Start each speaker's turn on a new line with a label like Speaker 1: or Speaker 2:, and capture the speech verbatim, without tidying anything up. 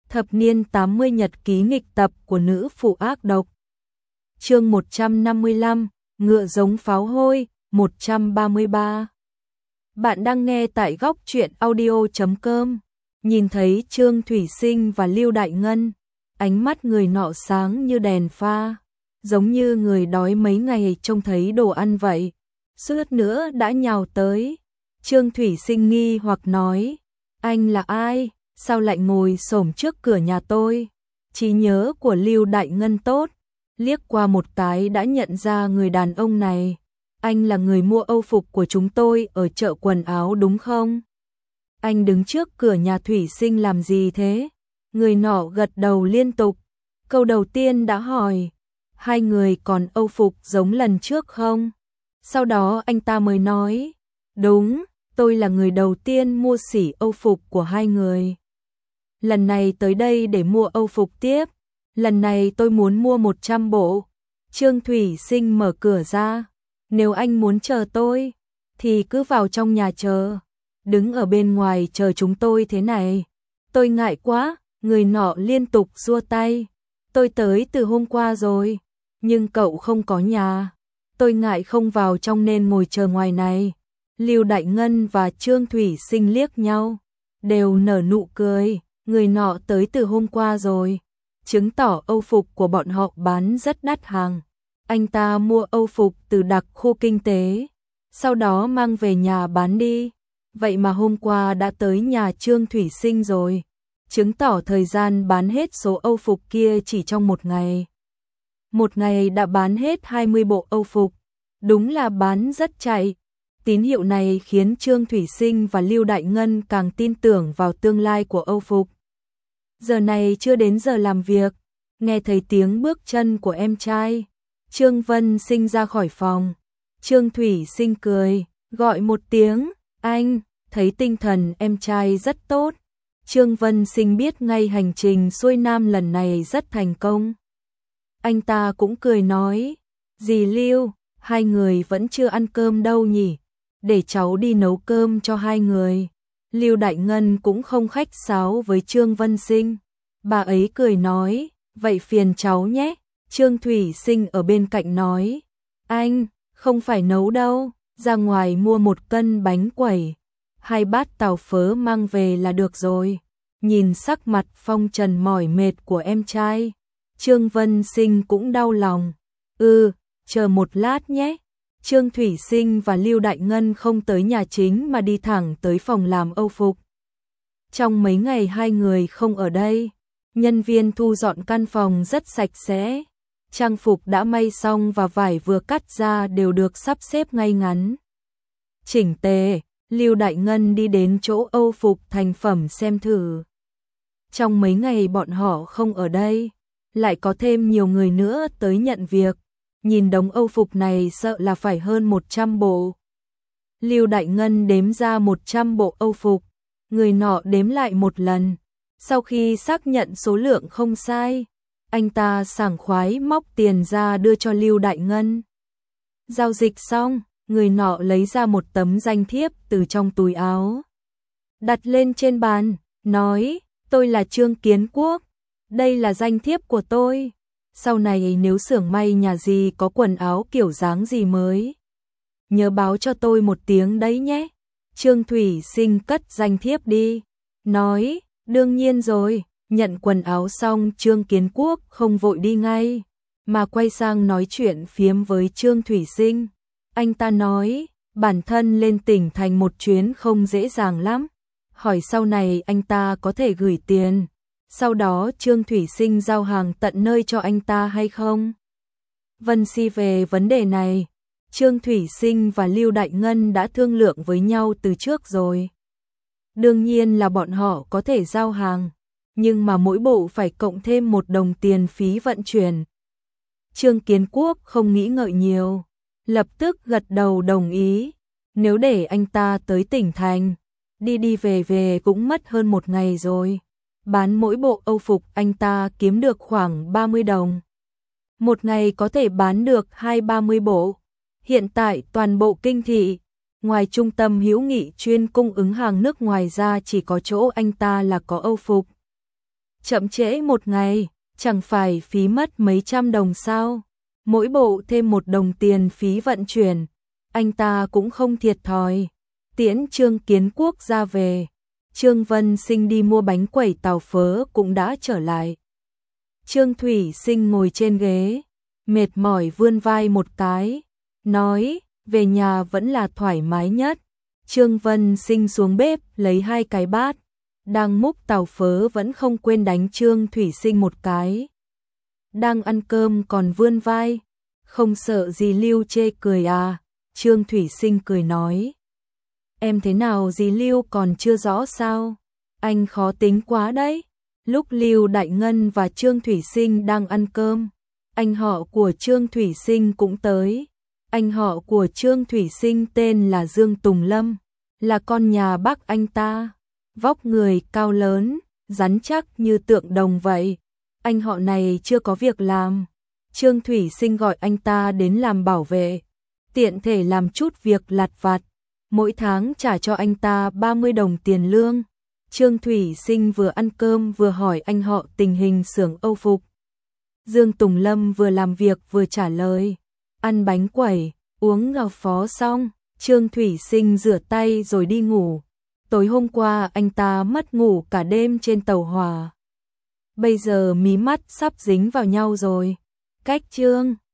Speaker 1: Thập niên tám mươi nhật ký nghịch tập của nữ phụ ác độc. Chương một trăm năm mươi lăm, ngựa giống pháo hôi, một trăm ba mươi ba. Bạn đang nghe tại góc truyện audio chấm com. Nhìn thấy Trương Thủy Sinh và Lưu Đại Ngân, ánh mắt người nọ sáng như đèn pha, giống như người đói mấy ngày trông thấy đồ ăn vậy. Suýt nữa đã nhào tới. Trương Thủy Sinh nghi hoặc nói, anh là ai? Sao lại ngồi xổm trước cửa nhà tôi? Trí nhớ của Lưu Đại Ngân tốt, liếc qua một cái đã nhận ra người đàn ông này. Anh là người mua âu phục của chúng tôi ở chợ quần áo đúng không? Anh đứng trước cửa nhà Thủy Sinh làm gì thế? Người nọ gật đầu liên tục. Câu đầu tiên đã hỏi, hai người còn âu phục giống lần trước không? Sau đó anh ta mới nói, đúng, tôi là người đầu tiên mua xỉ âu phục của hai người. Lần này tới đây để mua âu phục tiếp. Lần này tôi muốn mua một trăm bộ. Trương Thủy Sinh mở cửa ra. Nếu anh muốn chờ tôi, thì cứ vào trong nhà chờ. Đứng ở bên ngoài chờ chúng tôi thế này. Tôi ngại quá, người nọ liên tục giơ tay. Tôi tới từ hôm qua rồi, nhưng cậu không có nhà. Tôi ngại không vào trong nên ngồi chờ ngoài này. Lưu Đại Ngân và Trương Thủy Sinh liếc nhau, đều nở nụ cười. Người nọ tới từ hôm qua rồi, chứng tỏ âu phục của bọn họ bán rất đắt hàng. Anh ta mua âu phục từ đặc khu kinh tế, sau đó mang về nhà bán đi. Vậy mà hôm qua đã tới nhà Trương Thủy Sinh rồi, chứng tỏ thời gian bán hết số âu phục kia chỉ trong một ngày. Một ngày đã bán hết hai mươi bộ âu phục, đúng là bán rất chạy. Tín hiệu này khiến Trương Thủy Sinh và Lưu Đại Ngân càng tin tưởng vào tương lai của âu phục. Giờ này chưa đến giờ làm việc, nghe thấy tiếng bước chân của em trai, Trương Vân Sinh ra khỏi phòng. Trương Thủy Sinh cười, gọi một tiếng, anh, thấy tinh thần em trai rất tốt. Trương Vân Sinh biết ngay hành trình xuôi nam lần này rất thành công. Anh ta cũng cười nói, dì Lưu, hai người vẫn chưa ăn cơm đâu nhỉ, để cháu đi nấu cơm cho hai người. Lưu Đại Ngân cũng không khách sáo với Trương Vân Sinh. Bà ấy cười nói, vậy phiền cháu nhé. Trương Thủy Sinh ở bên cạnh nói, anh, không phải nấu đâu, ra ngoài mua một cân bánh quẩy, hai bát tàu phớ mang về là được rồi. Nhìn sắc mặt phong trần mỏi mệt của em trai, Trương Vân Sinh cũng đau lòng. Ừ, chờ một lát nhé. Trương Thủy Sinh và Lưu Đại Ngân không tới nhà chính mà đi thẳng tới phòng làm âu phục. Trong mấy ngày hai người không ở đây, nhân viên thu dọn căn phòng rất sạch sẽ. Trang phục đã may xong và vải vừa cắt ra đều được sắp xếp ngay ngắn, chỉnh tề. Lưu Đại Ngân đi đến chỗ âu phục thành phẩm xem thử. Trong mấy ngày bọn họ không ở đây, lại có thêm nhiều người nữa tới nhận việc. Nhìn đống âu phục này sợ là phải hơn một trăm bộ. Lưu Đại Ngân đếm ra một trăm bộ âu phục, người nọ đếm lại một lần. Sau khi xác nhận số lượng không sai, anh ta sảng khoái móc tiền ra đưa cho Lưu Đại Ngân. Giao dịch xong, người nọ lấy ra một tấm danh thiếp từ trong túi áo, đặt lên trên bàn, nói, tôi là Trương Kiến Quốc, đây là danh thiếp của tôi. Sau này nếu xưởng may nhà gì có quần áo kiểu dáng gì mới, nhớ báo cho tôi một tiếng đấy nhé. Trương Thủy Sinh cất danh thiếp đi, nói, đương nhiên rồi. Nhận quần áo xong Trương Kiến Quốc không vội đi ngay, mà quay sang nói chuyện phiếm với Trương Thủy Sinh. Anh ta nói, bản thân lên tỉnh thành một chuyến không dễ dàng lắm, hỏi sau này anh ta có thể gửi tiền, sau đó Trương Thủy Sinh giao hàng tận nơi cho anh ta hay không. Vân Si về vấn đề này, Trương Thủy Sinh và Lưu Đại Ngân đã thương lượng với nhau từ trước rồi. Đương nhiên là bọn họ có thể giao hàng, nhưng mà mỗi bộ phải cộng thêm một đồng tiền phí vận chuyển. Trương Kiến Quốc không nghĩ ngợi nhiều, lập tức gật đầu đồng ý. Nếu để anh ta tới tỉnh thành, đi đi về về cũng mất hơn một ngày rồi. Bán mỗi bộ âu phục anh ta kiếm được khoảng ba mươi đồng. Một ngày có thể bán được hai ba mươi bộ. Hiện tại toàn bộ kinh thị, ngoài trung tâm hữu nghị chuyên cung ứng hàng nước ngoài ra chỉ có chỗ anh ta là có âu phục. chậm trễ một ngày, chẳng phải phí mất mấy trăm đồng sao? Mỗi bộ thêm một đồng tiền phí vận chuyển, anh ta cũng không thiệt thòi. Tiễn Trương Kiến Quốc ra về, Trương Vân Sinh đi mua bánh quẩy tàu phớ cũng đã trở lại. Trương Thủy Sinh ngồi trên ghế, mệt mỏi vươn vai một cái, nói, về nhà vẫn là thoải mái nhất. Trương Vân Sinh xuống bếp lấy hai cái bát, đang múc tàu phớ vẫn không quên đánh Trương Thủy Sinh một cái. Đang ăn cơm còn vươn vai, không sợ dì Lưu chê cười à? Trương Thủy Sinh cười nói, em thế nào dì Lưu còn chưa rõ sao? Anh khó tính quá đấy. Lúc Lưu Đại Ngân và Trương Thủy Sinh đang ăn cơm, anh họ của Trương Thủy Sinh cũng tới. Anh họ của Trương Thủy Sinh tên là Dương Tùng Lâm, là con nhà bác anh ta, vóc người cao lớn, rắn chắc như tượng đồng vậy. Anh họ này chưa có việc làm, Trương Thủy Sinh gọi anh ta đến làm bảo vệ, tiện thể làm chút việc lặt vặt, mỗi tháng trả cho anh ta ba mươi đồng tiền lương. Trương Thủy Sinh vừa ăn cơm vừa hỏi anh họ tình hình xưởng Âu phục. Dương Tùng Lâm vừa làm việc vừa trả lời. Ăn bánh quẩy, uống ngao phó xong, Trương Thủy Sinh rửa tay rồi đi ngủ. Tối hôm qua anh ta mất ngủ cả đêm trên tàu hỏa. Bây giờ mí mắt sắp dính vào nhau rồi. Cách Trương